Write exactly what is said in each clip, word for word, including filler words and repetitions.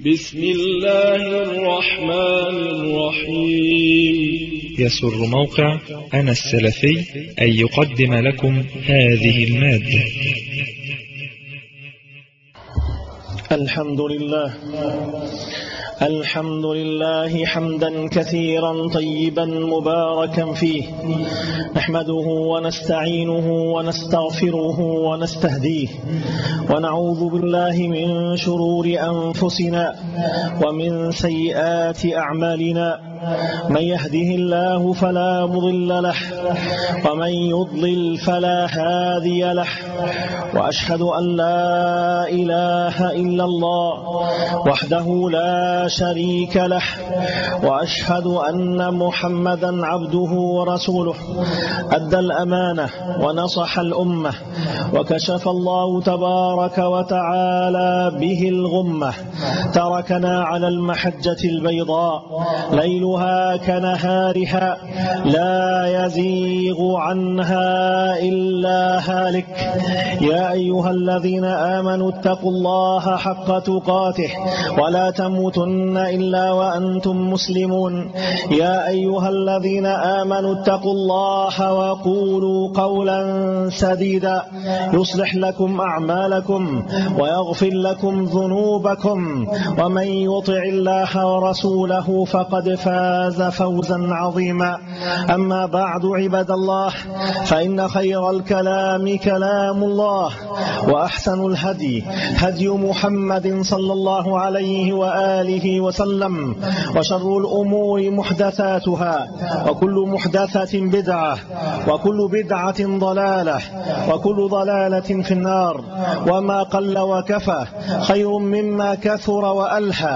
بسم الله الرحمن الرحيم. يسر موقع أنا السلفي أن يقدم لكم هذه المادة. الحمد لله الحمد لله حمدا كثيرا طيبا مباركا فيه، نحمده ونستعينه ونستغفره ونستهديه، ونعوذ بالله من شرور أنفسنا ومن سيئات أعمالنا. من يهده الله فلا مضل له، ومن يضلل فلا هادي له، وأشهد أن لا إله إلا الله وحده لا شريك له، وأشهد أن محمدا عبده ورسوله. أدى الأمانة ونصح الأمة، وكشف الله تبارك وتعالى به الغمة. تركنا على المحجة البيضاء ليلها كنهارها، لا يزيغ عنها إلا هالك. يا أيها الذين آمنوا اتقوا الله حق تقاته ولا تموتن إلا وأنتم مسلمون. يا أيها الذين آمنوا اتقوا الله وقولوا قولا سديدا يصلح لكم أعمالكم ويغفر لكم ذنوبكم، ومن يطع الله ورسوله فقد فاز فوزا عظيما. أما بعد عباد الله، فإن خير الكلام كلام الله، وأحسن الهدي هدي محمد صلى الله عليه وآله وسلم، وشر الأمور محدثاتها، وكل محدثة بدعة، وكل بدعة ضلالة، وكل ضلالة في النار. وما قل وكفى خير مما كثر وألهى،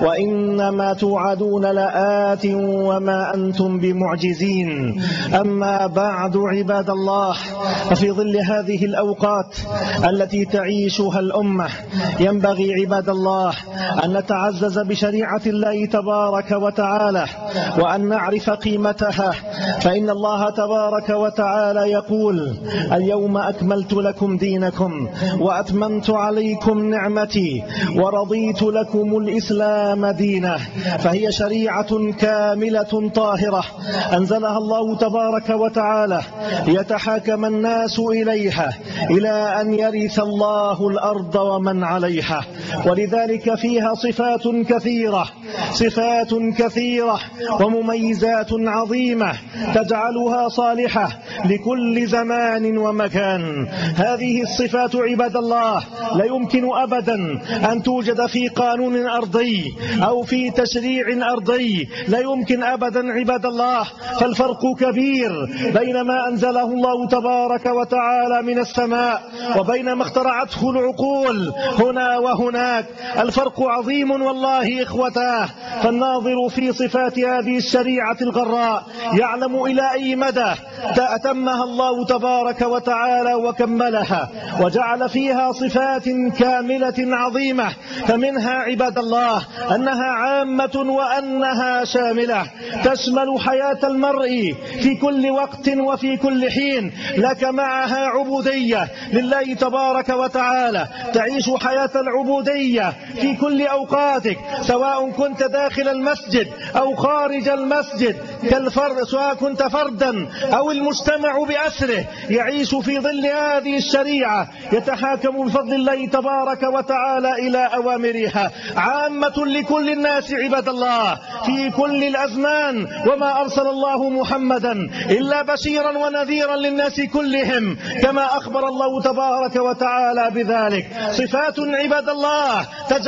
وإنما توعدون لآت وما أنتم بمعجزين. أما بعد عباد الله، ففي ظل هذه الأوقات التي تعيشها الأمة ينبغي عباد الله أن نتعزز بشريعة الله تبارك وتعالى، وأن نعرف قيمتها. فإن الله تبارك وتعالى يقول: اليوم أكملت لكم دينكم وأتممت عليكم نعمتي ورضيت لكم الإسلام دينا. فهي شريعة كاملة طاهرة أنزلها الله تبارك وتعالى ليتحاكم الناس إليها إلى أن يرث الله الأرض ومن عليها. ولذلك فيها صفات كثيرة صفات كثيرة ومميزات عظيمة تجعلها صالحة لكل زمان ومكان. هذه الصفات عباد الله لا يمكن أبدا أن توجد في قانون أرضي أو في تشريع أرضي، لا يمكن أبدا عباد الله. فالفرق كبير بين ما أنزله الله تبارك وتعالى من السماء وبين ما اخترعته العقول هنا وهناك. الفرق عظيم والله إخوتاه. فالناظر في صفات هذه الشريعة الغراء يعلم إلى أي مدى أتمها الله تبارك وتعالى وكملها، وجعل فيها صفات كاملة عظيمة. فمنها عباد الله أنها عامة وأنها شاملة، تشمل حياة المرء في كل وقت وفي كل حين. لك معها عبودية لله تبارك وتعالى، تعيش حياة العبودية في كل أوقاتك، سواء كنت داخل المسجد أو خارج المسجد، كالفرد، سواء كنت فردا أو المجتمع بأسره يعيش في ظل هذه الشريعة، يتحاكم بفضل الله تبارك وتعالى إلى أوامرها، عامة لكل الناس عباد الله في كل الأزمان. وما أرسل الله محمدا إلا بشيرا ونذيرا للناس كلهم، كما أخبر الله تبارك وتعالى بذلك. صفات عباد الله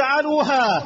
تجعلها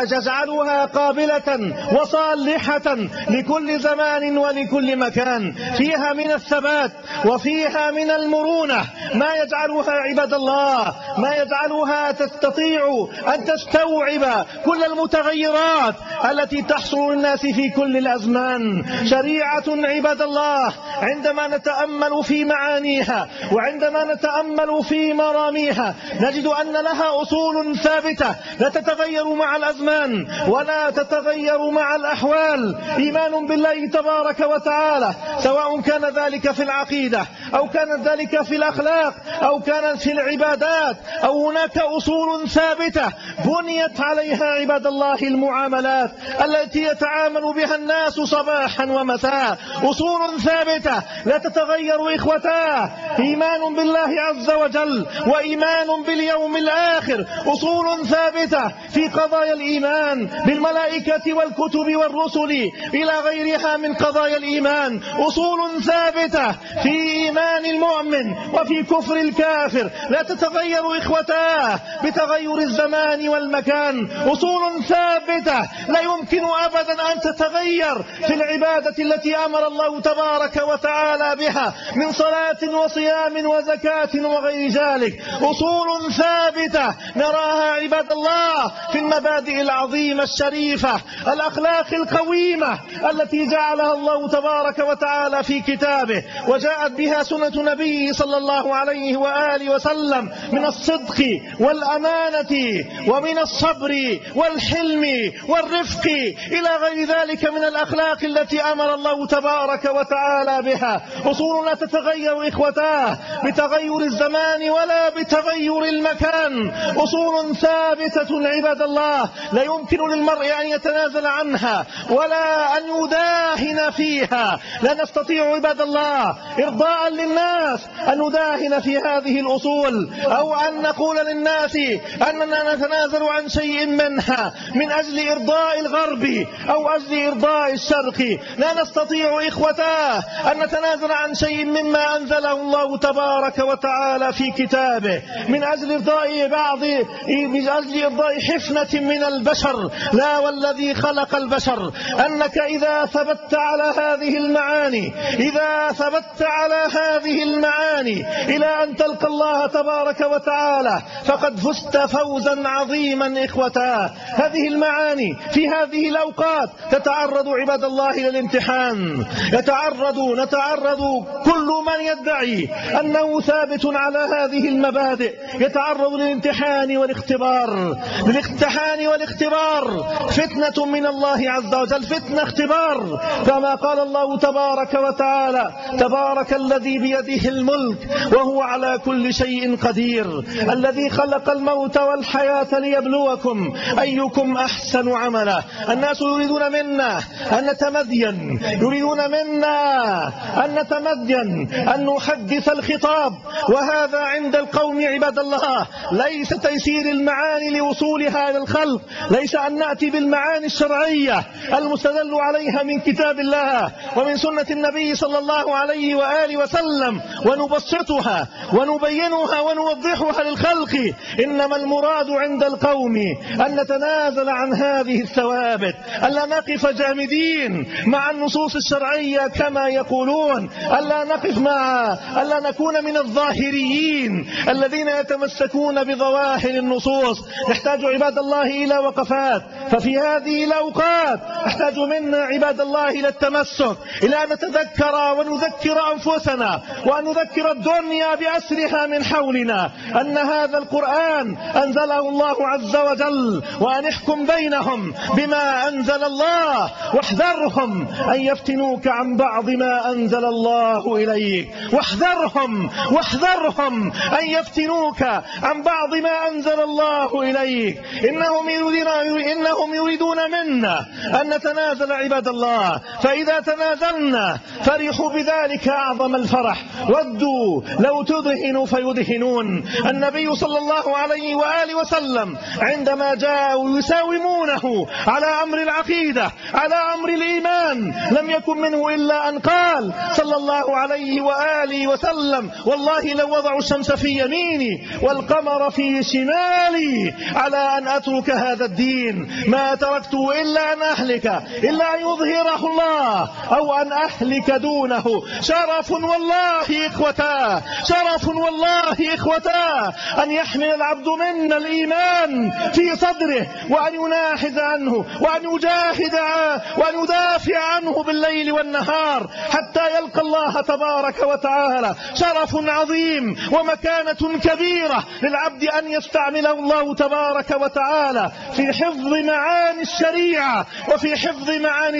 تجعلها قابلة وصالحة لكل زمان ولكل مكان. فيها من الثبات وفيها من المرونة ما يجعلها عباد الله ما يجعلها تستطيع أن تستوعب كل المتغيرات التي تحصل للناس في كل الأزمان. شريعة عباد الله عندما نتأمل في معانيها وعندما نتأمل في مراميها نجد أن لها أصول ثابتة لا تتغير مع الأزمان ولا تتغير مع الأحوال. إيمان بالله الله تبارك وتعالى، سواء كان ذلك في العقيدة أو كان ذلك في الأخلاق أو كانت في العبادات، أو هناك أصول ثابتة بنيت عليها عباد الله المعاملات التي يتعامل بها الناس صباحا ومساء، أصول ثابتة لا تتغير إخوتاه، إيمان بالله عز وجل وإيمان باليوم الآخر، أصول ثابتة في قضايا الإيمان بالملائكة والكتب والرسل إلى غيرها من قضايا الإيمان، أصول ثابتة في إيمان المؤمن وفي كفر الكافر لا تتغير إخوتاه بتغير الزمان والمكان، أصول ثابتة لا يمكن أبدا أن تتغير في العبادة التي أمر الله تبارك وتعالى بها من صلاة وصيام وزكاة وغير ذلك، أصول ثابتة نراها عباد الله في المبادئ العظيمة الشريفة، الأخلاق القويمة التي جعلها الله تبارك وتعالى في كتابه وجاءت بها سنة نبيه صلى الله عليه وآله وسلم من الصدق والأمانة ومن الصبر والحلم والرفق إلى غير ذلك من الأخلاق التي أمر الله تبارك وتعالى بها، أصول لا تتغير إخوتاه بتغير الزمان ولا بتغير المكان، أصول ثابتة عباد الله لا يمكن للمرء أن يتنازل عنها ولا أن يداهن فيها، لا نستطيع عباد الله إرضاء للناس أن نداهن في هذه الأصول أو أن نقول للناس أننا نتنازل عن شيء منها من أجل إرضاء الغرب أو أجل إرضاء الشرق، لا نستطيع إخوتاه أن نتنازل عن شيء مما أنزله الله تبارك وتعالى في كتابه من أجل إرضاء بعض من أجل إرضاء حفنة من البشر، لا والذي خلق البشر أنك إذا ثبت على هذه المعاني إذا ثبت على هذه المعاني إلى أن تلقى الله تبارك وتعالى فقد فزت فوزا عظيما إخوتا. هذه المعاني في هذه الأوقات تتعرض عباد الله إلى الامتحان، يتعرض نتعرض كل من يدعي أنه ثابت على هذه المبادئ يتعرض للامتحان والاختبار، للامتحان والاختبار فتنة من الله عز وجل، فتنة اختبار، كما قال الله تبارك وتعالى تبارك الذي بيده الملك وهو على كل شيء قدير، الذي خلق الموت والحياة ليبلوكم أيكم أحسن عملا. الناس يريدون منا أن نتمدين، يريدون منا أن نتمدين، أن نحدث الخطاب، وهذا عند القوم عباد الله ليس تيسير المعاني لوصولها إلى الخلق، ليس أن نأتي بالمعاني الشرعية المستدل عليها من كتاب الله ومن سنة النبي صلى الله عليه وآله وسلم ونبسطها ونبينها ونوضحها للخلق، إنما المراد عند القوم أن نتنازل عن هذه الثوابت، ألا نقف جامدين مع النصوص الشرعية كما يقولون، ألا نقف مع ألا نكون من الظاهريين الذين يتمسكون بظواهر النصوص. نحتاج عباد الله إلى وقفات، ففي هذه الأوقات نحتاج منا عباد الله إلى التمسك، إلى أن نتذكر ونذكر أنفسنا وأن نذكر الدنيا بأسرها من حولنا أن هذا القرآن أنزله الله عز وجل، وأن احكم بينهم بما أنزل الله، واحذرهم أن يفتنوك عن بعض ما أنزل الله إليك، واحذرهم واحذرهم أن يفتنوك عن بعض ما أنزل الله إليك. إنهم يريدون إنهم يريدون منا أن نتنازل عباد الله، فإذا تنازلنا فرحوا بذلك أعظم الفرح، ودوا لو تدهنوا فيدهنون. النبي صلى الله عليه وآله وسلم عندما جاءوا يساومونه على أمر العقيدة على أمر الإيمان لم يكن منه إلا أن قال صلى الله عليه وآله وسلم والله لو وضعوا الشمس في يميني والقمر في شمالي على أن أترك هذا الدين ما تركته إلا أن أهلك إلا أن يظهره الله أو أن أهلك دونه. شرف والله إخوتا، شرف والله إخوتا أن يحمل العبد منا الإيمان في صدره وأن يناحز عنه وأن يجاهد وأن يدافع عنه بالليل والنهار حتى يلقى الله تبارك وتعالى. شرف عظيم ومكانة كبيرة للعبد أن يستعمله الله تبارك وتعالى في حفظ معاني الشريعة وفي حفظ معاني الدين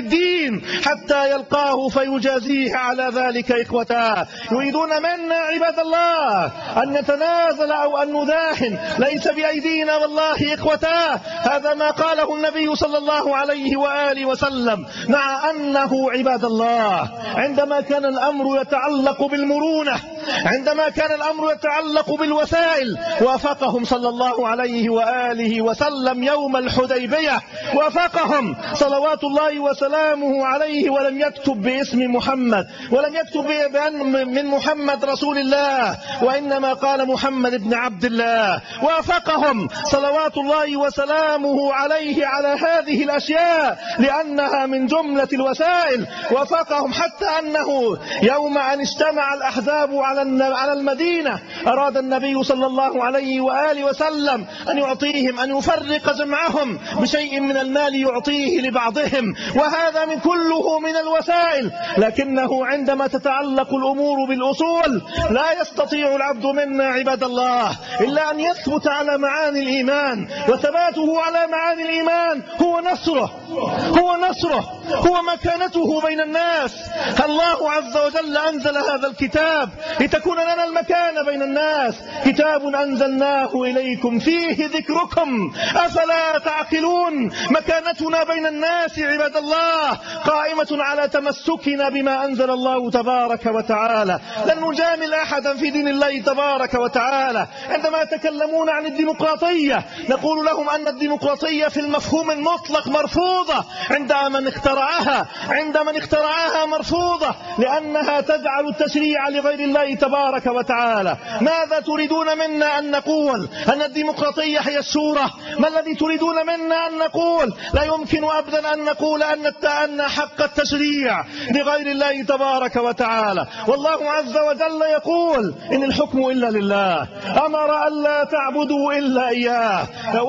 الدين حتى يلقاه فيجازيه على ذلك إخوتاه. يريدون منا عباد الله أن نتنازل أو أن نداهن، ليس بأيدينا والله إخوتاه. هذا ما قاله النبي صلى الله عليه وآله وسلم، مع أنه عباد الله عندما كان الأمر يتعلق بالمرونة، عندما كان الأمر يتعلق بالوسائل، وافقهم صلى الله عليه وآله وسلم يوم الحديبية، وافقهم صلوات الله وسلامه عليه، ولم يكتب باسم محمد، ولم يكتب بأن من محمد رسول الله، وإنما قال محمد بن عبد الله. وافقهم صلوات الله وسلامه عليه على هذه الأشياء لأنها من جملة الوسائل. وافقهم حتى أنه يوم أن اجتمع الأحزاب على المدينة أراد النبي صلى الله عليه وآله وسلم أن يعطيهم، أن يفرق جمعهم بشيء من المال يعطيه لبعضهم، وهذا من كله من الوسائل. لكنه عندما تتعلق الأمور بالأصول لا يستطيع العبد منا عباد الله إلا أن يثبت على معاني الإيمان، وثباته على معاني الإيمان هو نصره، هو نصره هو مكانته بين الناس. الله عز وجل أنزل هذا الكتاب لتكون لنا المكانة بين الناس، كتاب أنزلناه إليكم فيه ذكركم أفلا تعقلون. مكانتنا بين الناس عباد الله قائمة على تمسكنا بما أنزل الله تبارك وتعالى، لن نجامل أحدا في دين الله تبارك وتعالى. عندما يتكلمون عن الديمقراطية نقول لهم أن الديمقراطية في المفهوم المطلق مرفوضة عند من اخترعها، عند من اخترعها مرفوضة، لأنها تجعل التشريع لغير الله تبارك وتعالى. ماذا تريدون منا أن نقول؟ أن الديمقراطية هي الشورى؟ ما الذي تريدون منا أن نقول؟ لا يمكن أبدا أن نقول أن حق التشريع لغير الله تبارك وتعالى. والله عز وجل يقول إن الحكم إلا لله، أمر ألا تعبدوا إلا إياه،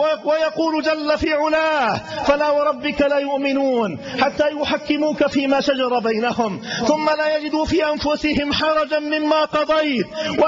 ويقول جل في علاه فلا وربك لا يؤمنون حتى يحكموك فيما شجر بينهم ثم لا يجدوا في أنفسهم حرجا مما قضيت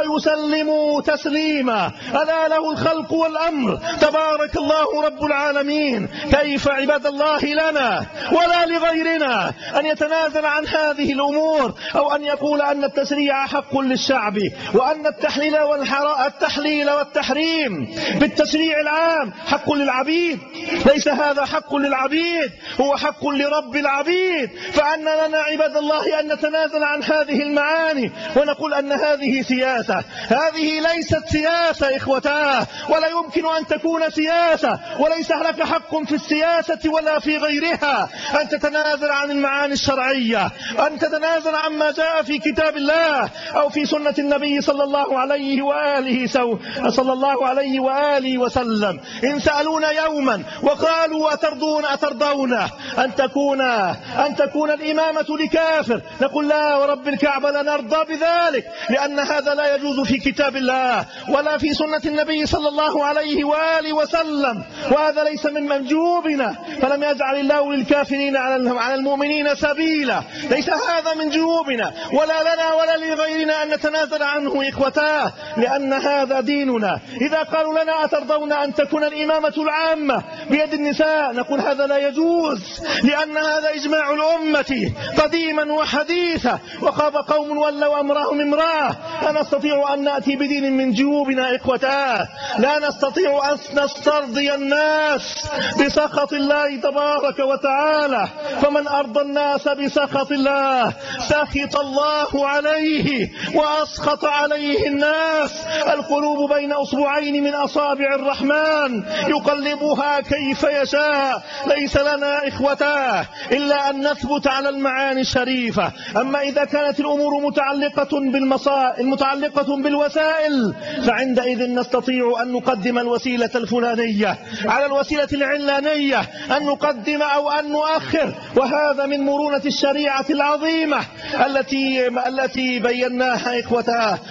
ويسلموا تسليما، ألا له الخلق والأمر تبارك الله رب العالمين. كيف عباد الله لنا ولا لغيرنا أن يتنازل عن هذه الأمور، أو أن يقول أن التشريع حق للشعب، وأن التحليل والتحليل والتحريم بالتشريع العام حق للعبيد؟ ليس هذا حق للعبيد، هو حق لرب العبيد. فأن لنا عباد الله أن نتنازل عن هذه المعاني ونقول أن هذه سياسة. هذه ليست سياسة إخوتاه، ولا يمكن أن تكون سياسة، وليس لك حق في السياسة ولا في غيرها أن تتنازل عن المعاني الشرعية، أن تتنازل عما جاء في كتاب الله أو في سنة النبي صلى الله عليه وآله صلى الله عليه وآله وسلم. إن سألونا يوما وقالوا أترضون أترضون أن تكون أن تكون الإمامة لكافر، نقول لا ورب الكعبة لا نرضى بذلك، لأن هذا لا يجوز في كتاب الله ولا في سنة النبي صلى الله عليه وآله وسلم، وهذا ليس من منجوبنا. فلم يجعل الله للكافرين على المؤمنين سبيلا، ليس هذا من جيوبنا ولا لنا ولا لغيرنا أن نتنازل عنه إخوتاه، لأن هذا ديننا. إذا قالوا لنا أترضون أن تكون الإمامة العامة بيد النساء، نقول هذا لا يجوز، لأن هذا إجماع الأمة قديما وحديثا، وخاب قوم ولوا أمرهم امرأة. لا نستطيع أن نأتي بدين من جيوبنا إخوتاه، لا نستطيع أن نسترضي الناس بسخط الله تبارك وتعالى. فمن أرضى الناس بسخط الله سخط الله عليه وأسخط عليه الناس. القلوب بين أصبعين من أصابع الرحمن يقلبها كيف يشاء. ليس لنا إخوتاه إلا أن نثبت على المعاني الشريفة. أما إذا كانت الأمور متعلقة بالمصائل متعلقة بالوسائل، فعندئذ نستطيع أن نقدم الوسيلة الفلانية على الوسيلة العلانية، أن نقدم أو أن نؤخر، وهذا من مرونة الشريعة العظيمة التي التي بيناها إخوتاه.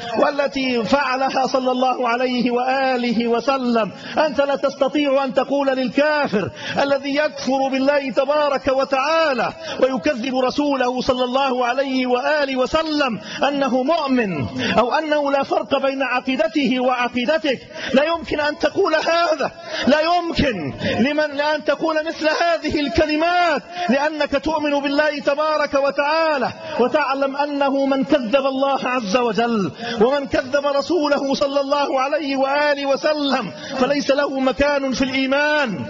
والتي فعلها صلى الله عليه وآله وسلم. أنت لا تستطيع أن تقول للكافر الذي يكفر بالله تبارك وتعالى ويكذب رسوله صلى الله عليه وآله وسلم أنه مؤمن أو أنه لا فرق بين عقيدته وعقيدتك. لا يمكن أن تقول هذا، لا يمكن لمن أن تقول مثل هذه الكلمات، لأنك تؤمن بالله تبارك وتعالى وتعلم أنه من كذب الله عز وجل ومن كذب رسوله صلى الله عليه وآله وسلم فليس له مكان في الإيمان.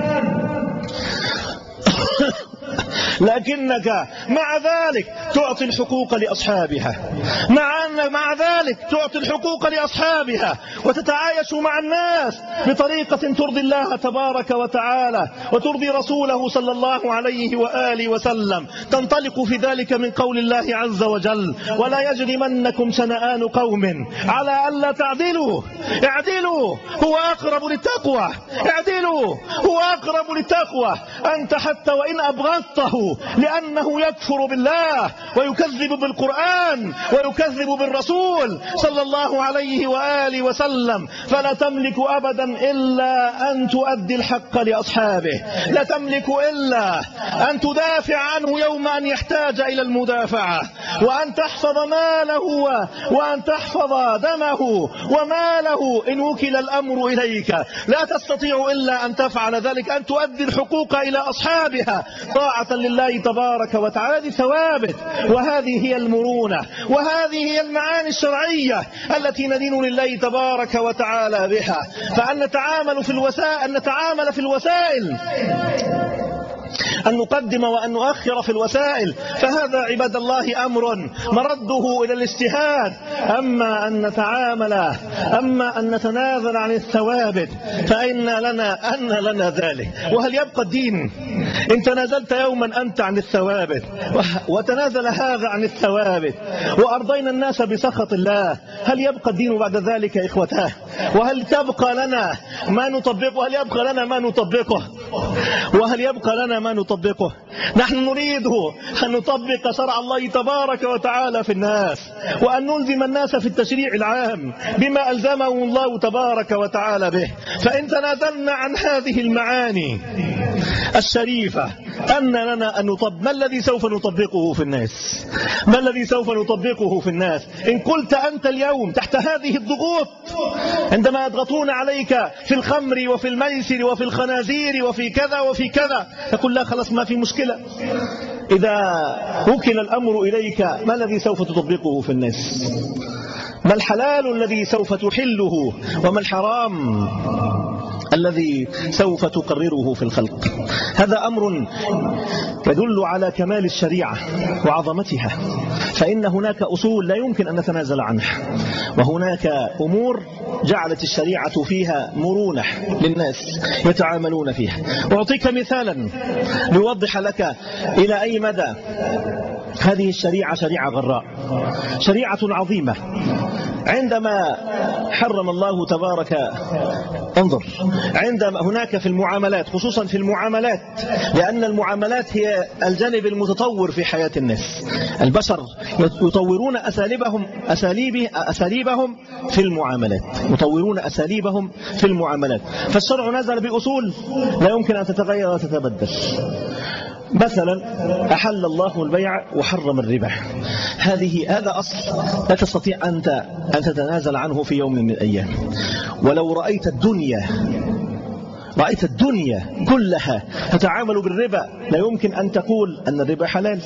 لكنك مع ذلك تعطي الحقوق لأصحابها، مع أن مع ذلك تعطي الحقوق لأصحابها وتتعايش مع الناس بطريقة ترضي الله تبارك وتعالى وترضي رسوله صلى الله عليه وآله وسلم. تنطلق في ذلك من قول الله عز وجل: ولا يجرمنكم شنآن قوم على ألا تعدلوا اعدلوا هو أقرب للتقوى، اعدلوا هو أقرب للتقوى. أنت حتى وإن أبغضته لأنه يكفر بالله ويكذب بالقرآن ويكذب بالرسول صلى الله عليه وآله وسلم، فلا تملك أبدا إلا أن تؤدي الحق لأصحابه، لا تملك إلا أن تدافع عنه يوم أن يحتاج إلى المدافعة، وأن تحفظ ماله وأن تحفظ دمه وماله إن وكل الأمر إليك. لا تستطيع إلا أن تفعل ذلك، أن تؤدي الحقوق إلى أصحابها طاعة لله تبارك وتعالى. هذه ثوابت وهذه هي المرونة وهذه هي المعاني الشرعية التي ندين لله تبارك وتعالى بها. فأن نتعامل في الوسائل أن نتعامل في الوسائل أن نقدم وأن نؤخر في الوسائل، فهذا عباد الله أمر مرده إلى الاجتهاد. أما أن نتعامل أما أن نتنازل عن الثوابت فإن لنا أن لنا ذلك. وهل يبقى الدين إن تنازلت يوما أنت عن الثوابت وتنازل هذا عن الثوابت وأرضينا الناس بسخط الله؟ هل يبقى الدين بعد ذلك يا إخوتاه؟ وهل تبقى لنا ما نطبقه؟ وهل يبقى لنا ما نطبقه؟ وهل يبقى لنا ما نطبقه؟ نحن نريد أن نطبق شرع الله تبارك وتعالى في الناس، وأن نلزم الناس في التشريع العام بما ألزمه الله تبارك وتعالى به. فإن تنازلنا عن هذه المعاني الشريفة أن لنا أن نطبق. ما الذي سوف نطبقه في الناس؟ ما الذي سوف نطبقه في الناس؟ إن قلت أنت اليوم تحت هذه الضغوط عندما يضغطون عليك في الخمر وفي الميسر وفي الخنازير وفي كذا وفي كذا، تقول لا خلاص ما في مشكلة. إذا وكل الأمر إليك ما الذي سوف تطبقه في الناس؟ ما الحلال الذي سوف تحله؟ وما الحرام الذي سوف تقرره في الخلق؟ هذا أمر يدل على كمال الشريعة وعظمتها، فإن هناك أصول لا يمكن أن نتنازل عنها، وهناك أمور جعلت الشريعة فيها مرونة للناس يتعاملون فيها. أعطيك مثالا ليوضح لك إلى أي مدى هذه الشريعة شريعة غراء، شريعة عظيمة. عندما حرم الله تبارك انظر عندما هناك في المعاملات، خصوصا في المعاملات، لأن المعاملات هي الجانب المتطور في حياة الناس. البشر يطورون أساليبهم أساليب أساليبهم في المعاملات، يطورون أساليبهم في المعاملات. فالشرع نزل بأصول لا يمكن أن تتغير وتتبدل. مثلا أحل الله البيع وحرم الربا، هذه هذا أصل لا تستطيع أنت أن تتنازل عنه في يوم من الأيام. ولو رأيت الدنيا رأيت الدنيا كلها تتعامل بالربا لا يمكن أن تقول أن الربا حلال،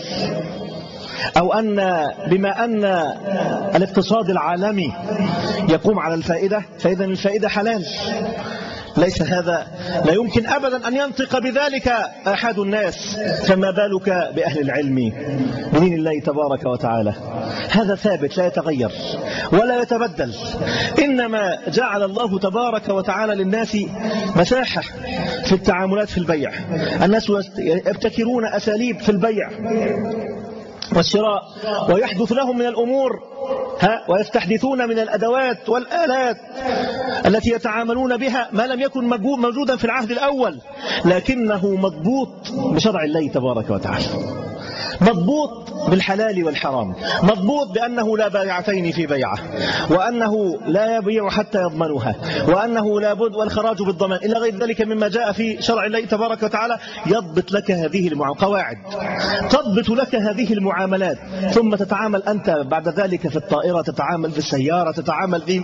أو أن بما أن الاقتصاد العالمي يقوم على الفائدة فإذا الفائدة حلال. ليس هذا، لا يمكن أبدا أن ينطق بذلك أحد الناس، فما بالك بأهل العلم بدين الله تبارك وتعالى. هذا ثابت لا يتغير ولا يتبدل. إنما جعل الله تبارك وتعالى للناس مساحة في التعاملات في البيع. الناس يبتكرون أساليب في البيع والشراء، ويحدث لهم من الأمور ها ويستحدثون من الأدوات والآلات التي يتعاملون بها ما لم يكن موجودا في العهد الأول، لكنه مضبوط بشرع الله تبارك وتعالى. مضبوط بالحلال والحرام، مضبوط بأنه لا بيعتين في بيعة، وأنه لا يبيع حتى يضمنها، وأنه لا بد والخراج بالضمان إلى غير ذلك مما جاء في شرع الله تبارك وتعالى. يضبط لك هذه القواعد، تضبط لك هذه المعاملات، ثم تتعامل أنت بعد ذلك في الطائرة، تتعامل في السيارة، تتعامل في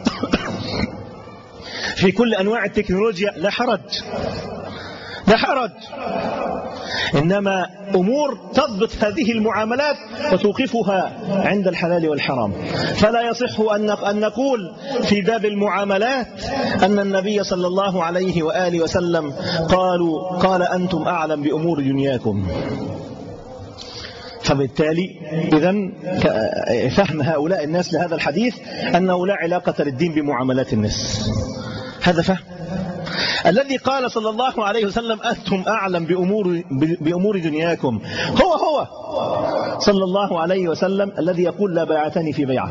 في كل أنواع التكنولوجيا. لا حرج، لا حرج، إنما أمور تضبط هذه المعاملات وتوقفها عند الحلال والحرام. فلا يصح أن نقول في باب المعاملات أن النبي صلى الله عليه وآله وسلم قالوا قال أنتم أعلم بأمور دنياكم. فبالتالي إذن فهم هؤلاء الناس لهذا الحديث أنه لا علاقة للدين بمعاملات الناس. هذا فهم. الذي قال صلى الله عليه وسلم أنتم أعلم بأمور, بأمور دنياكم هو هو صلى الله عليه وسلم الذي يقول لا بيعتني في بيعة.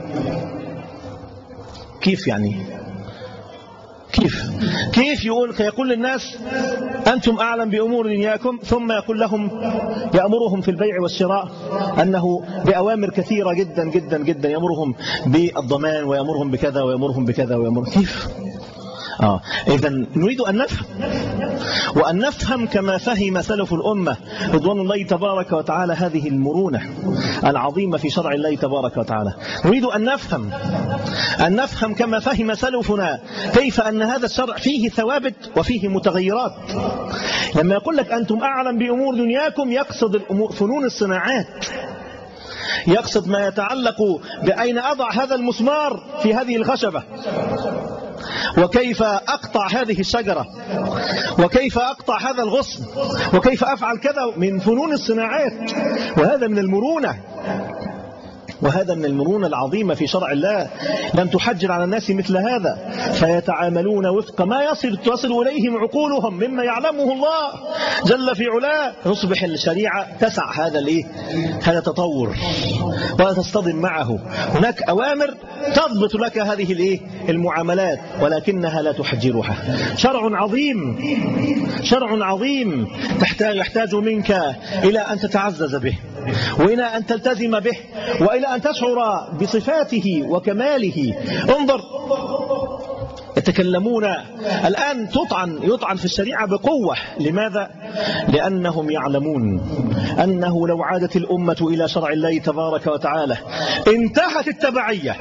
كيف يعني؟ كيف كيف يقول يقول للناس أنتم أعلم بأمور دنياكم، ثم يقول لهم يأمرهم في البيع والشراء أنه بأوامر كثيرة جدا جدا جدا، يأمرهم بالضمان ويأمرهم بكذا ويأمرهم بكذا ويأمرهم. كيف؟ آه. إذن نريد أن نفهم، وأن نفهم كما فهم سلف الأمة رضوان الله تبارك وتعالى هذه المرونة العظيمة في شرع الله تبارك وتعالى. نريد أن نفهم أن نفهم كما فهم سلفنا كيف أن هذا الشرع فيه ثوابت وفيه متغيرات. لما يقول لك أنتم أعلم بأمور دنياكم يقصد الأمور فنون الصناعات، يقصد ما يتعلق بأين أضع هذا المسمار في هذه الخشبة، وكيف أقطع هذه الشجرة، وكيف أقطع هذا الغصن، وكيف أفعل كذا، من فنون الصناعات. وهذا من المرونة، وهذا من المرونة العظيمة في شرع الله. لم تحجر على الناس مثل هذا، فيتعاملون وفق ما يصل تصل إليهم عقولهم مما يعلمه الله جل في علاه. تصبح الشريعة تسع هذا الايه هذا التطور ولا تصطدم معه. هناك أوامر تضبط لك هذه الايه المعاملات، ولكنها لا تحجرها. شرع عظيم، شرع عظيم تحتاج يحتاج منك إلى أن تتعزز به، وإلى أن تلتزم به، وإلى أن تشعر بصفاته وكماله. انظر، يتكلمون الآن تطعن يطعن في الشريعة بقوة. لماذا؟ لأنهم يعلمون أنه لو عادت الأمة إلى شرع الله تبارك وتعالى انتهت التبعية.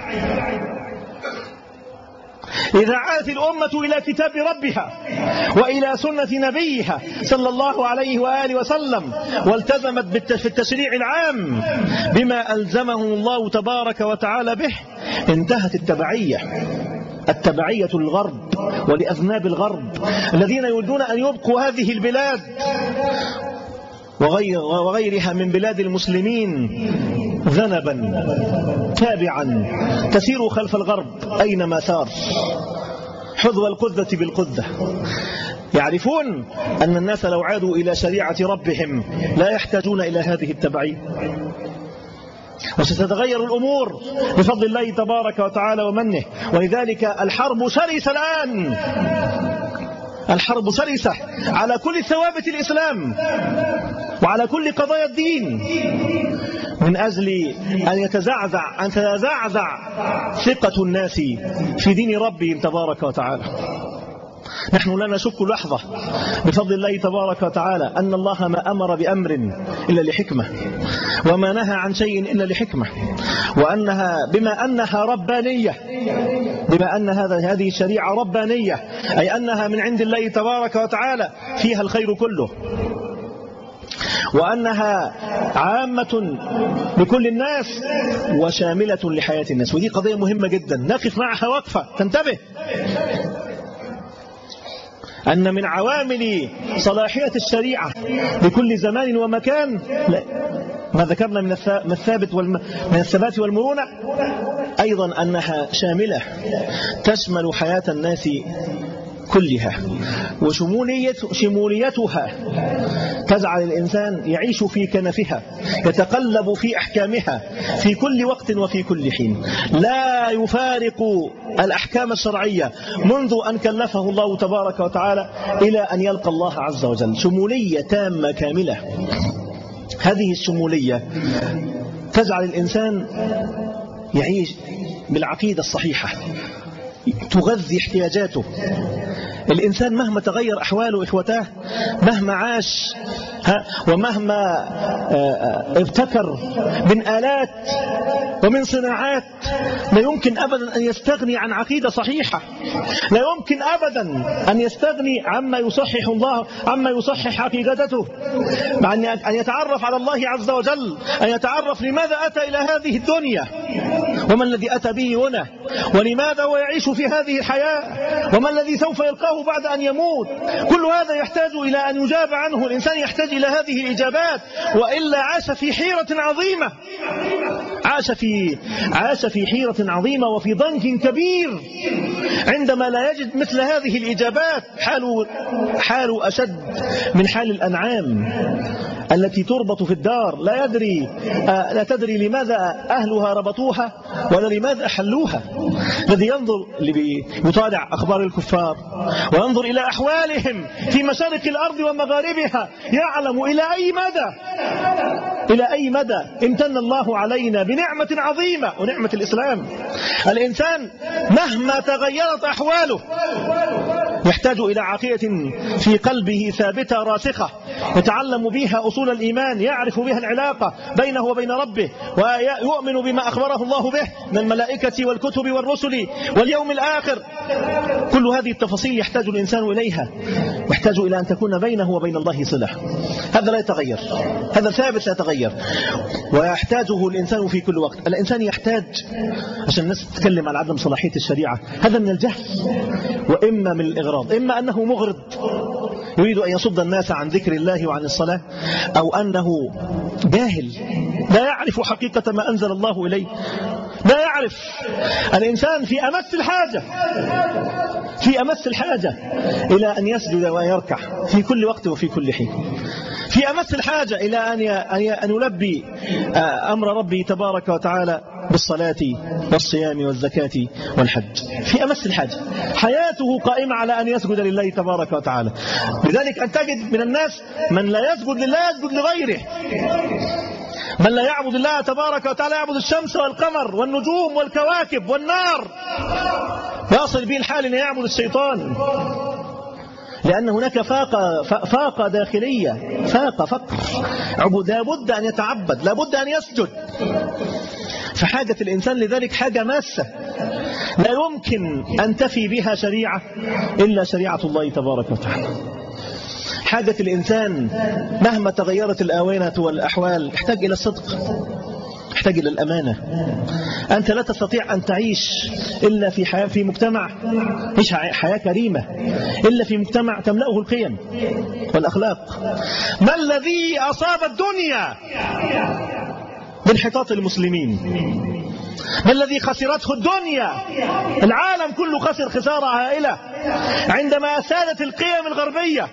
إذا عادت الأمة إلى كتاب ربها وإلى سنة نبيها صلى الله عليه وآله وسلم، والتزمت في التشريع العام بما ألزمه الله تبارك وتعالى به، انتهت التبعية. التبعية للغرب ولأذناب الغرب الذين يريدون أن يبقوا هذه البلاد وغير وغيرها من بلاد المسلمين ذنبا تابعا تسير خلف الغرب أينما سار، حذو القذة بالقذة. يعرفون أن الناس لو عادوا إلى شريعة ربهم لا يحتاجون إلى هذه التبعية، وستتغير الأمور بفضل الله تبارك وتعالى ومنه. ولذلك الحرب شرسة الآن، الحرب شرسة على كل ثوابت الإسلام وعلى كل قضايا الدين، من أجل أن يتزعزع أن تتزعزع ثقة الناس في دين ربهم تبارك وتعالى. نحن لا نشك لحظة بفضل الله تبارك وتعالى أن الله ما أمر بأمر إلا لحكمة، وما نهى عن شيء إلا لحكمة، وأنها بما أنها ربانية، بما أن هذا هذه الشريعة ربانية، أي أنها من عند الله تبارك وتعالى فيها الخير كله، وأنها عامة لكل الناس وشاملة لحياة الناس. ودي قضية مهمة جدا نقف معها وقفة تنتبه، أن من عوامل صلاحية الشريعة لكل زمان ومكان ما ذكرنا من الثابت من الثبات والمرونة، أيضا أنها شاملة تشمل حياة الناس كلها، وشموليتها تجعل الإنسان يعيش في كنفها، يتقلب في أحكامها في كل وقت وفي كل حين، لا يفارق الأحكام الشرعية منذ أن كلفه الله تبارك وتعالى إلى أن يلقى الله عز وجل. شمولية تامة كاملة. هذه الشمولية تجعل الإنسان يعيش بالعقيدة الصحيحة، تغذي احتياجاته. الإنسان مهما تغير أحواله إخوتاه، مهما عاش ومهما ابتكر من آلات ومن صناعات، لا يمكن أبدا أن يستغني عن عقيدة صحيحة، لا يمكن أبدا أن يستغني عما يصحح الله، عما يصحح عقيدته، مع أن يتعرف على الله عز وجل، أن يتعرف لماذا أتى إلى هذه الدنيا، وما الذي أتى به هنا، ولماذا هو يعيش في هذه الحياة، وما الذي سوف يلقاه بعد أن يموت. كل هذا يحتاج إلى أن يجاب عنه. الإنسان يحتاج إلى هذه الإجابات، وإلا عاش في حيرة عظيمة، عاش في عاش في حيرة عظيمة وفي ضنك كبير عندما لا يجد مثل هذه الإجابات. حاله حاله أشد من حال الأنعام التي تربط في الدار، لا يدري لا تدري لماذا أهلها ربطوها ولا لماذا أحلوها. الذي ينظر اللي بيطالع أخبار الكفار وينظر إلى أحوالهم في مشارق الأرض ومغاربها يعلم إلى أي مدى إلى أي مدى امتن الله علينا بنعمة عظيمة، ونعمة الإسلام. الإنسان مهما تغيرت أحواله يحتاج إلى عقيدة في قلبه ثابتة راسخة، يتعلم بها أصول الإيمان، يعرف بها العلاقة بينه وبين ربه، ويؤمن بما أخبره الله به من الملائكة والكتب والرسل واليوم الآخر. كل هذه التفاصيل يحتاج الإنسان إليها، يحتاج إلى أن تكون بينه وبين الله صلة. هذا لا يتغير، هذا ثابت لا يتغير، ويحتاجه الإنسان في كل وقت. الإنسان يحتاج، عشان الناس تتكلم عن عدم صلاحية الشريعة، هذا من الجهل وإما من الإغراض، إما أنه مغرض يريد أن يصد الناس عن ذكر الله وعن الصلاة، أو أنه جاهل لا يعرف حقيقة ما أنزل الله إليه، لا يعرف. الإنسان في أمس الحاجة في أمس الحاجة إلى أن يسجد ويركع في كل وقت وفي كل حين، في أمس الحاجة إلى أن يلبي أمر ربه تبارك وتعالى بالصلاة والصيام والزكاة والحج، في أمس الحاجة. حياته قائمة على أن يسجد لله تبارك وتعالى. لذلك أن تجد من الناس من لا يسجد لله يسجد لغيره، من لا يعبد الله تبارك وتعالى يعبد الشمس والقمر والنجوم والكواكب والنار، يصل به الحال أن يعبد الشيطان، لأن هناك فاقة فاقة داخلية، فاقة فقر، لابد أن يتعبد، لابد أن يسجد. فحاجة الإنسان لذلك حاجة ماسة لا يمكن أن تفي بها شريعة إلا شريعة الله تبارك وتعالى. حاجة الإنسان مهما تغيرت الآونة والأحوال يحتاج إلى الصدق، يحتاج إلى الأمانة. أنت لا تستطيع أن تعيش إلا في حياة في مجتمع مش حياة كريمة إلا في مجتمع تملأه القيم والأخلاق. ما الذي أصاب الدنيا بانحطاط المسلمين؟ ما الذي خسرته الدنيا؟ العالم كله خسر خسارة هائلة عندما سادت القيم الغربية،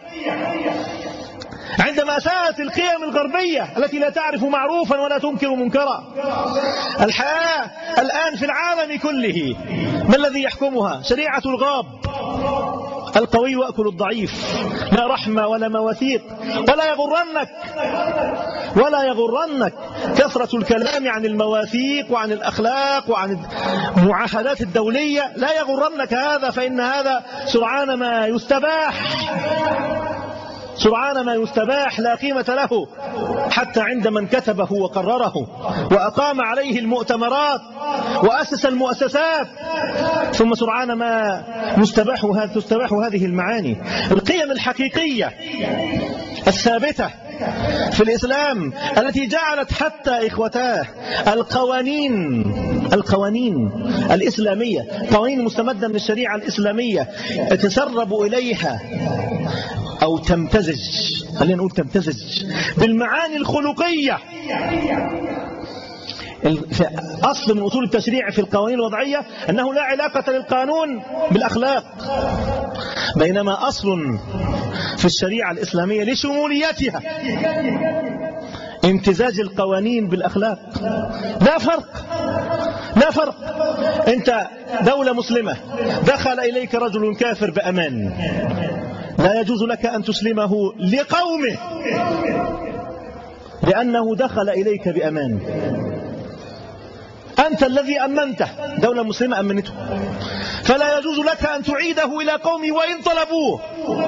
عندما سادت القيم الغربية التي لا تعرف معروفا ولا تنكر منكرا. الحياة الآن في العالم كله ما الذي يحكمها؟ شريعة الغاب، القوي يأكل الضعيف، لا رحمة ولا مواثيق. ولا يغرنك ولا يغرنك كثرة الكلام عن المواثيق وعن الأخلاق وعن المعاهدات الدولية، لا يغرنك هذا، فإن هذا سرعان ما يستباح، سرعان ما يستباح، لا قيمة له حتى عند من كتبه وقرره وأقام عليه المؤتمرات وأسس المؤسسات، ثم سرعان ما يستباح تستباح هذه المعاني. القيم الحقيقية الثابتة في الإسلام التي جعلت حتى إخوتاه القوانين القوانين الإسلامية، قوانين مستمدة من الشريعة الإسلامية، تسرب إليها أو تمتزج، خلينا نقول تمتزج بالمعاني الخلقية. أصل من أصول التشريع في القوانين الوضعية أنه لا علاقة للقانون بالأخلاق، بينما أصل في الشريعة الإسلامية لشموليتها امتزاج القوانين بالأخلاق. لا فرق لا فرق أنت دولة مسلمة دخل إليك رجل كافر بأمان، لا يجوز لك أن تسلمه لقومه، لأنه دخل إليك بأمان، أنت الذي أمنته، دولة مسلمة أمنته، فلا يجوز لك أن تعيده إلى قومه وإن طلبوه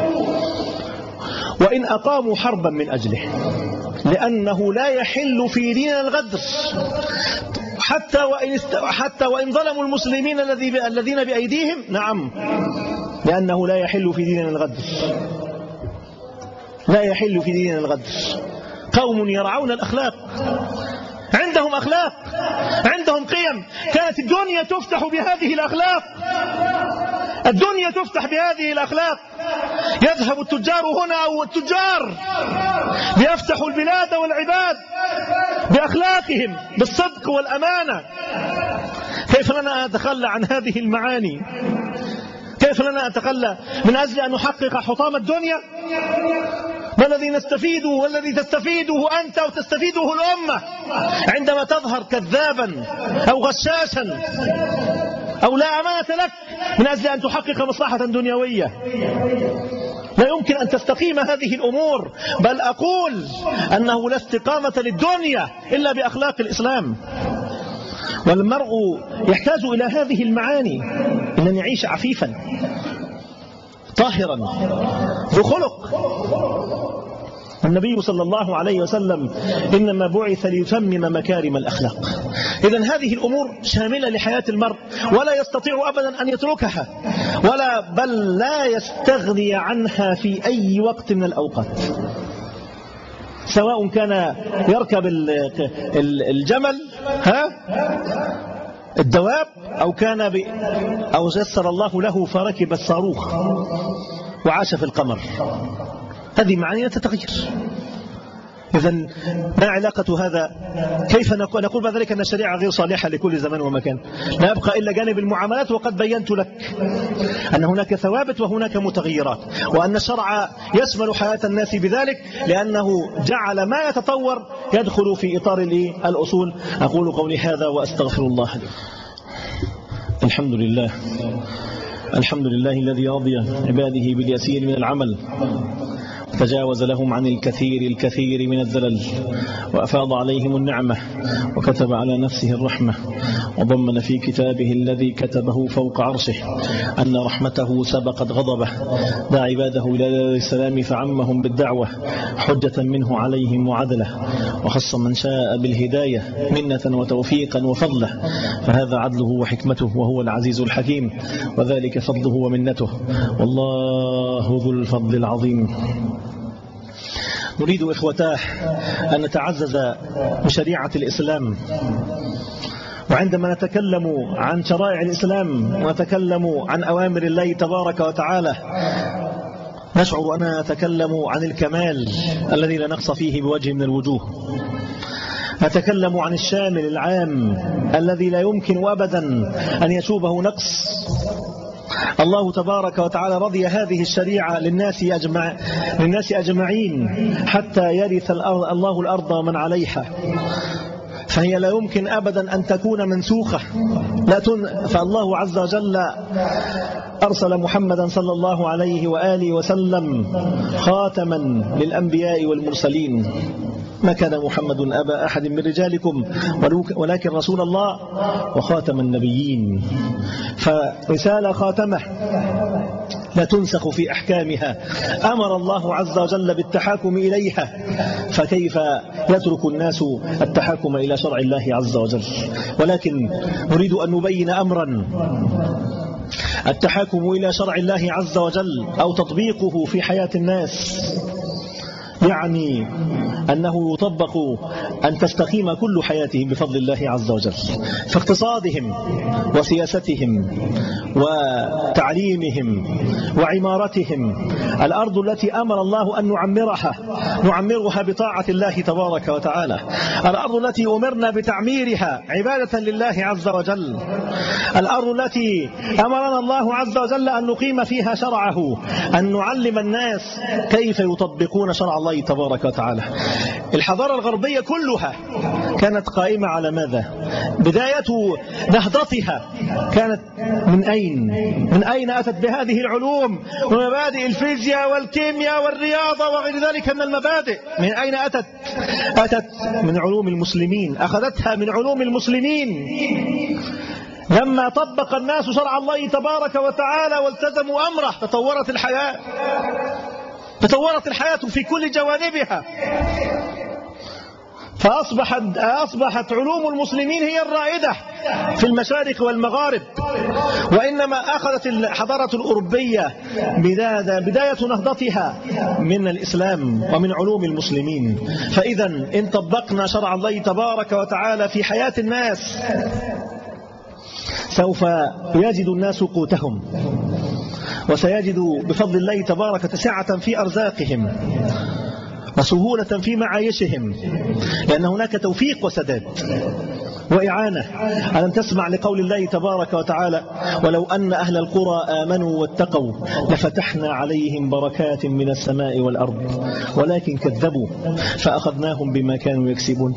وإن أقاموا حربا من أجله، لأنه لا يحل في ديننا الغدر حتى وإن, است... حتى وإن ظلموا المسلمين الذي... الذين بأيديهم. نعم، لأنه لا يحل في ديننا الغدر، لا يحل في ديننا الغدر. قوم يرعون الأخلاق، عندهم أخلاق، عندهم قيم، كانت الدنيا تفتح بهذه الأخلاق، الدنيا تفتح بهذه الأخلاق. يذهب التجار هنا أو التجار ليفتحوا البلاد والعباد بأخلاقهم، بالصدق والأمانة. كيف لنا أن نتخلى عن هذه المعاني؟ كيف لنا أن نتخلى من أجل أن نحقق حطام الدنيا؟ ما الذي نستفيده والذي تستفيده أنت وتستفيده الأمة عندما تظهر كذابا أو غشاشا أو لا أمانة لك من أجل أن تحقق مصلحة دنيوية؟ لا يمكن أن تستقيم هذه الأمور، بل أقول أنه لا استقامة للدنيا إلا بأخلاق الإسلام. والمرء يحتاج إلى هذه المعاني، أن يعيش عفيفا طاهرا ذو خلق. النبي صلى الله عليه وسلم إنما بعث ليتمم مكارم الأخلاق. إذن هذه الأمور شاملة لحياة المرء، ولا يستطيع أبدا أن يتركها، ولا بل لا يستغني عنها في أي وقت من الأوقات، سواء كان يركب الجمل ها الدواب أو كان ب... أو يسر الله له فركب الصاروخ وعاش في القمر. هذه معاني لا تتغير. إذن ما علاقة هذا؟ كيف نقول, نقول بعد ذلك أن الشريعة غير صالحة لكل زمان ومكان؟ لا يبقى إلا جانب المعاملات، وقد بينت لك أن هناك ثوابت وهناك متغيرات، وأن الشرع يشمل حياة الناس بذلك، لأنه جعل ما يتطور يدخل في إطار الأصول. أقول قولي هذا وأستغفر الله لي. الحمد لله، الحمد لله الذي رضي عباده باليسير من العمل، تجاوز لهم عن الكثير الكثير من الزلل، وأفاض عليهم النعمة، وكتب على نفسه الرحمة، وضمن في كتابه الذي كتبه فوق عرشه أن رحمته سبقت غضبه، دعا عباده إلى دار السلام فعمهم بالدعوة حجة منه عليهم وعدله، وخص من شاء بالهداية منة وتوفيقا وفضله، فهذا عدله وحكمته، وهو العزيز الحكيم، وذلك فضله ومنته، والله ذو الفضل العظيم. نريد إخوتاه أن نتعزز بشريعة الإسلام، وعندما نتكلم عن شرائع الإسلام ونتكلم عن أوامر الله تبارك وتعالى نشعر أننا نتكلم عن الكمال الذي لا نقص فيه بوجه من الوجوه، نتكلم عن الشامل العام الذي لا يمكن أبدا أن يشوبه نقص. الله تبارك وتعالى رضي هذه الشريعة للناس أجمع للناس أجمعين حتى يرث الله الأرض ومن عليها، فهي لا يمكن أبدا أن تكون منسوخة. لا تن... فالله عز وجل أرسل محمدا صلى الله عليه وآله وسلم خاتما للأنبياء والمرسلين. ما كان محمد أبا أحد من رجالكم ولكن رسول الله وخاتم النبيين، فرسالة خاتمة لا تنسخ في أحكامها، أمر الله عز وجل بالتحاكم إليها، فكيف يترك الناس التحاكم إلى شرع الله عز وجل؟ ولكن نريد أن نبين أمرا، التحاكم إلى شرع الله عز وجل أو تطبيقه في حياة الناس يعني أنه يطبق أن تستقيم كل حياتهم بفضل الله عز وجل، في اقتصادهم وسياستهم وتعليمهم وعمارتهم. الأرض التي أمر الله أن نعمرها نعمرها بطاعة الله تبارك وتعالى، الأرض التي أمرنا بتعميرها عبادة لله عز وجل، الأرض التي أمرنا الله عز وجل أن نقيم فيها شرعه، أن نعلم الناس كيف يطبقون شرع الله تبارك وتعالى. الحضارة الغربية كلها كانت قائمة على ماذا؟ بداية نهضتها كانت من أين؟ من أين أتت بهذه العلوم ومبادئ الفيزياء والكيمياء والرياضة وغير ذلك من المبادئ؟ من أين أتت؟ أتت من علوم المسلمين، أخذتها من علوم المسلمين. لما طبق الناس شرع الله تبارك وتعالى والتزموا أمره تطورت الحياة، تطورت الحياة في كل جوانبها، فأصبحت أصبحت علوم المسلمين هي الرائدة في المشارق والمغارب. وإنما أخذت الحضارة الأوروبية بداية نهضتها من الإسلام ومن علوم المسلمين. فإذا إن طبقنا شرع الله تبارك وتعالى في حياة الناس سوف يجد الناس قوتهم، وسيجد بفضل الله تبارك تسعة في أرزاقهم وسهولة في معايشهم، لأن هناك توفيق وسداد وإعانة. ألم تسمع لقول الله تبارك وتعالى: ولو أن أهل القرى آمنوا واتقوا لفتحنا عليهم بركات من السماء والأرض ولكن كذبوا فأخذناهم بما كانوا يكسبون.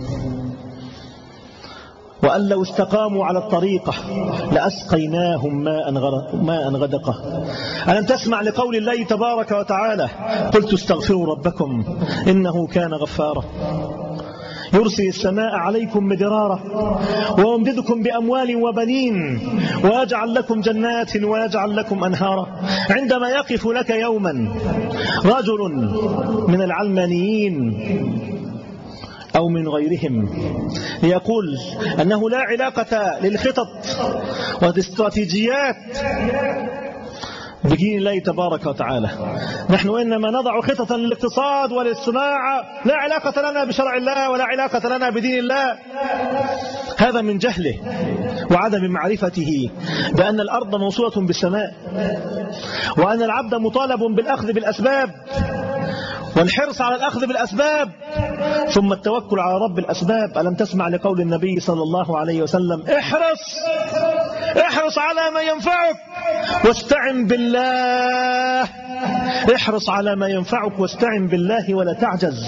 وأن لو استقاموا على الطريقة لأسقيناهم ماء غدقا. ألم تسمع لقول الله تبارك وتعالى: قلت استغفروا ربكم إنه كان غفارا يرسل السماء عليكم مدرارا ويمددكم بأموال وبنين ويجعل لكم جنات ويجعل لكم أنهارا. عندما يقف لك يوما رجل من العلمانيين أو من غيرهم يقول أنه لا علاقة للخطط والاستراتيجيات بدين الله تبارك وتعالى، نحن إنما نضع خططا للاقتصاد وللصناعة، لا علاقة لنا بشرع الله ولا علاقة لنا بدين الله، هذا من جهله وعدم معرفته بأن الأرض موصولة بالسماء، وأن العبد مطالب بالأخذ بالأسباب والحرص على الأخذ بالأسباب ثم التوكل على رب الأسباب. ألم تسمع لقول النبي صلى الله عليه وسلم: احرص احرص على ما ينفعك واستعن بالله، احرص على ما ينفعك واستعن بالله ولا تعجز،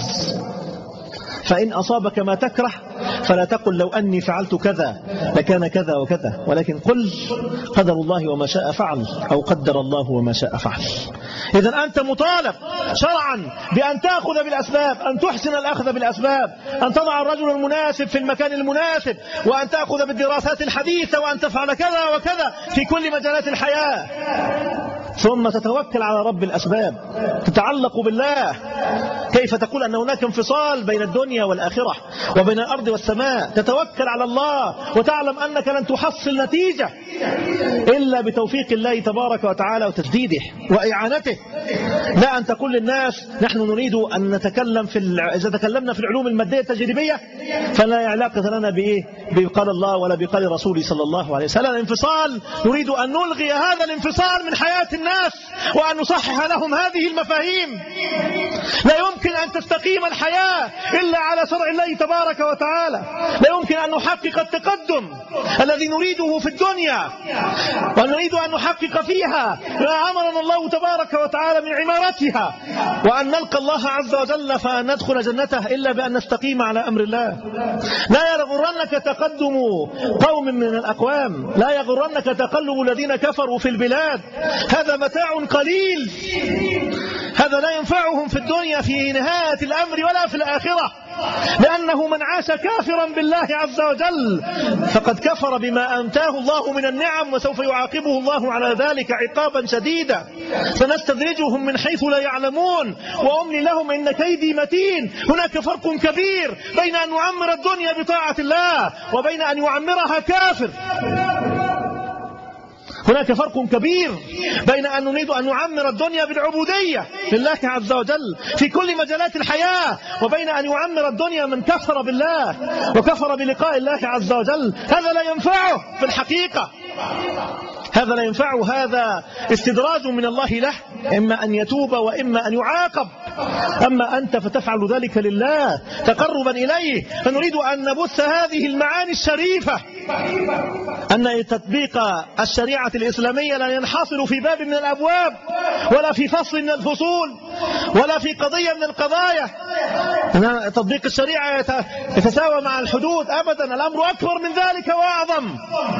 فإن أصابك ما تكره فلا تقل لو أني فعلت كذا لكان كذا وكذا، ولكن قل قدر الله وما شاء فعل، أو قدر الله وما شاء فعل. إذن أنت مطالب شرعا بأن تأخذ بالأسباب، أن تحسن الأخذ بالأسباب، أن تضع الرجل المناسب في المكان المناسب، وأن تأخذ بالدراسات الحديثة، وأن تفعل كذا وكذا في كل مجالات الحياة، ثم تتوكل على رب الأسباب، تتعلق بالله. كيف تقول أن هناك انفصال بين الدنيا والآخرة وبين الأرض والسماء؟ تتوكل على الله وتعلم أنك لن تحصل نتيجة إلا بتوفيق الله تبارك وتعالى وتسديده وإعانته، لا أن تقول للناس نحن نريد أن نتكلم في الع... إذا تكلمنا في العلوم المادية التجريبية فلا علاقة لنا بإيه بقال الله ولا بقال رسوله صلى الله عليه وسلم. الانفصال نريد أن نلغي هذا الانفصال من حياة الناس وأن نصحح لهم هذه المفاهيم. لا يمكن أن تستقيم الحياة إلا على شرع الله تبارك وتعالى، لا يمكن أن نحقق التقدم الذي نريده في الدنيا ونريد أن نحقق فيها ما أمرنا الله تبارك وتعالى من عمارتها، وأن نلقى الله عز وجل فندخل جنته إلا بأن نستقيم على أمر الله. لا يغرنك تقدم قوم من الأقوام، لا يغرنك تقلب الذين كفروا في البلاد، هذا متاع قليل، هذا لا ينفعهم في الدنيا في نهاية الأمر ولا في الآخرة، لأنه من عاش كافرا بالله عز وجل فقد كفر بما أنتاه الله من النعم، وسوف يعاقبه الله على ذلك عقابا شديدا. سنستدرجهم من حيث لا يعلمون وأملي لهم إن كيدي متين. هناك فرق كبير بين أن نعمر الدنيا بطاعة الله وبين أن يعمرها كافر، هناك فرق كبير بين أن نريد أن نعمر الدنيا بالعبودية لله عز وجل في كل مجالات الحياة، وبين أن يعمر الدنيا من كفر بالله وكفر بلقاء الله عز وجل. هذا لا ينفعه في الحقيقة، هذا لا ينفعه، هذا استدراج من الله له إما أن يتوب وإما أن يعاقب. أما أنت فتفعل ذلك لله تقربا إليه. فنريد أن نبث هذه المعاني الشريفة، أن تطبيق الشريعة الإسلامية لا ينحصر في باب من الأبواب، ولا في فصل من الفصول، ولا في قضية من القضايا. تطبيق الشريعة يتساوى مع الحدود أبدا. الأمر أكبر من ذلك وأعظم.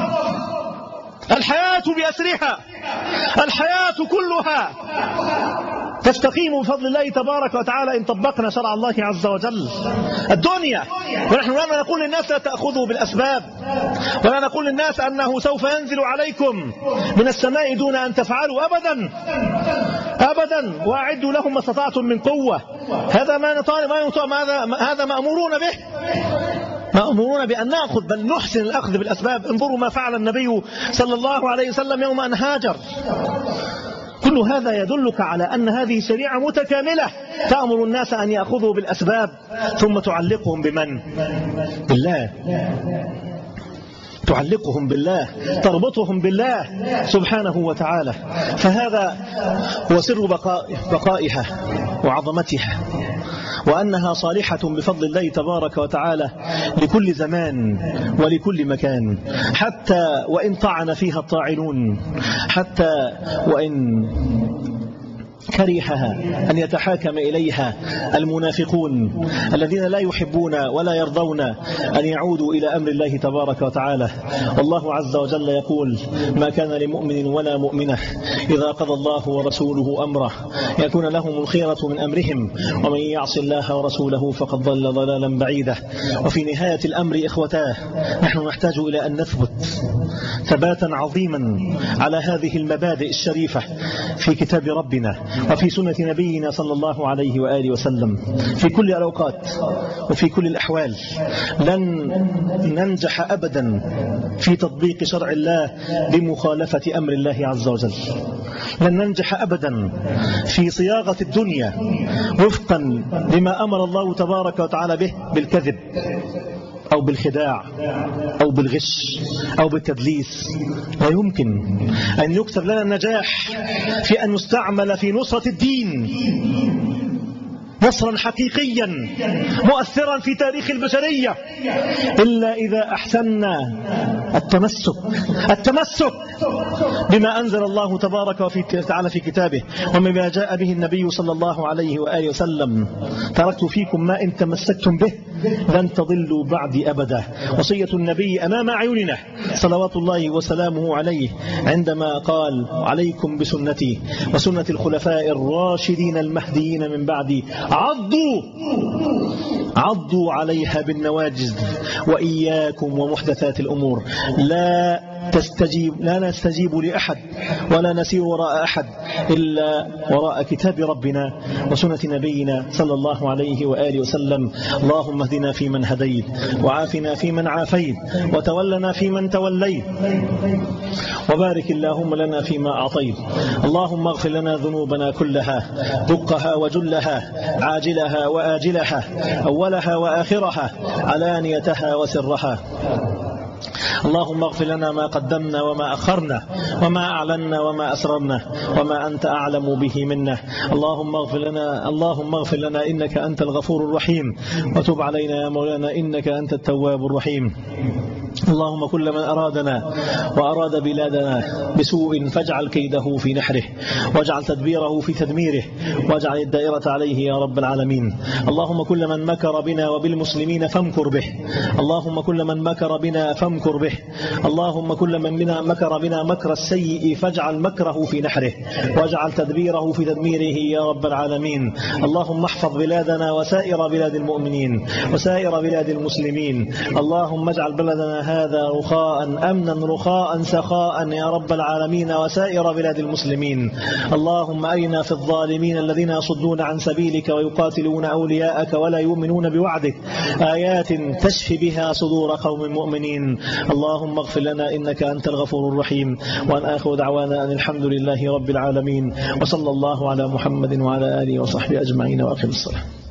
الحياة بأسرها، الحياة كلها تستقيم بفضل الله تبارك وتعالى إن طبقنا شرع الله عز وجل. الدنيا، ونحن لا نقول للناس لا تأخذوا بالأسباب، ولا نقول للناس أنه سوف ينزل عليكم من السماء دون أن تفعلوا، أبدا أبدا. وأعدوا لهم ما استطعتم من قوة. هذا ما نطالب، ما نطالب، هذا مأمورون به، مأمورون بأن نأخذ، بل نحسن الأخذ بالأسباب. انظروا ما فعل النبي صلى الله عليه وسلم يوم أن هاجر. كل هذا يدلك على أن هذه شريعة متكاملة تأمر الناس أن يأخذوا بالأسباب، ثم تعلقهم بمن؟ بالله. تعلقهم بالله، تربطهم بالله سبحانه وتعالى. فهذا هو سر بقائها وعظمتها، وأنها صالحة بفضل الله تبارك وتعالى لكل زمان ولكل مكان، حتى وإن طعن فيها الطاعنون، حتى وإن كرهها أن يتحاكم إليها المنافقون الذين لا يحبون ولا يرضون أن يعودوا إلى أمر الله تبارك وتعالى. والله عز وجل يقول: ما كان لمؤمن ولا مؤمنة إذا قضى الله ورسوله أمره يكون لهم الخيرة من أمرهم ومن يعص الله ورسوله فقد ضل ضلالا بعيدا. وفي نهاية الأمر إخوتاه، نحن نحتاج إلى أن نثبت ثباتا عظيما على هذه المبادئ الشريفة في كتاب ربنا وفي سنة نبينا صلى الله عليه وآله وسلم في كل الأوقات وفي كل الأحوال. لن ننجح أبدا في تطبيق شرع الله بمخالفة أمر الله عز وجل. لن ننجح أبدا في صياغة الدنيا وفقا لما أمر الله تبارك وتعالى به بالكذب أو بالخداع أو بالغش أو بالتدليس. لا يمكن أن يكسب لنا النجاح في أن نستعمل في نصرة الدين نصرا حقيقيا مؤثرا في تاريخ البشرية إلا إذا أحسننا التمسك التمسك بما أنزل الله تبارك وتعالى في كتابه وما جاء به النبي صلى الله عليه وآله وسلم. تركت فيكم ما إن تمسكتم به لن تضلوا بعدي أبدا. وصية النبي أمام أعيننا صلوات الله وسلامه عليه عندما قال: عليكم بسنتي وسنة الخلفاء الراشدين المهديين من بعدي عضوا عضوا عليها بالنواجذ وإياكم ومحدثات الأمور. لا تستجيب لا نستجيب لأحد ولا نسير وراء أحد إلا وراء كتاب ربنا وسنة نبينا صلى الله عليه وآله وسلم. اللهم اهدنا فيمن هديت، وعافنا فيمن عافيت، وتولنا فيمن توليت، وبارك اللهم لنا فيما أعطيت. اللهم اغفر لنا ذنوبنا كلها دقها وجلها، عاجلها وآجلها، أولها وآخرها، علانيتها وسرها. اللهم اغفر لنا ما قدمنا وما أخرنا وما أعلنا وما أسررنا وما أنت أعلم به منا. اللهم اغفر لنا اللهم اغفر لنا إنك أنت الغفور الرحيم، وتب علينا يا مولانا إنك أنت التواب الرحيم. اللهم كل من أرادنا وأراد بلادنا بسوء فاجعل كيده في نحره، واجعل تدبيره في تدميره، واجعل الدائرة عليه يا رب العالمين. اللهم كل من مكر بنا وبالمسلمين فامكر به، اللهم كل من مكر بنا فامكر به، اللهم كل من بنا مكر بنا مكر السيء فاجعل مكره في نحره، واجعل تدبيره في تدميره يا رب العالمين. اللهم احفظ بلادنا وسائر بلاد المؤمنين وسائر بلاد المسلمين. اللهم اجعل بلدنا هذا رخاء أمنا رخاء سخاء يا رب العالمين وسائر بلاد المسلمين. اللهم أرنا في الظالمين الذين يصدون عن سبيلك ويقاتلون أولياءك ولا يؤمنون بوعدك آيات تشفي بها صدور قوم مؤمنين. اللهم اغفر لنا إنك أنت الغفور الرحيم. وأن آخر دعوانا أن الحمد لله رب العالمين، وصلى الله على محمد وعلى آله وصحبه أجمعين، وأقم الصلاة.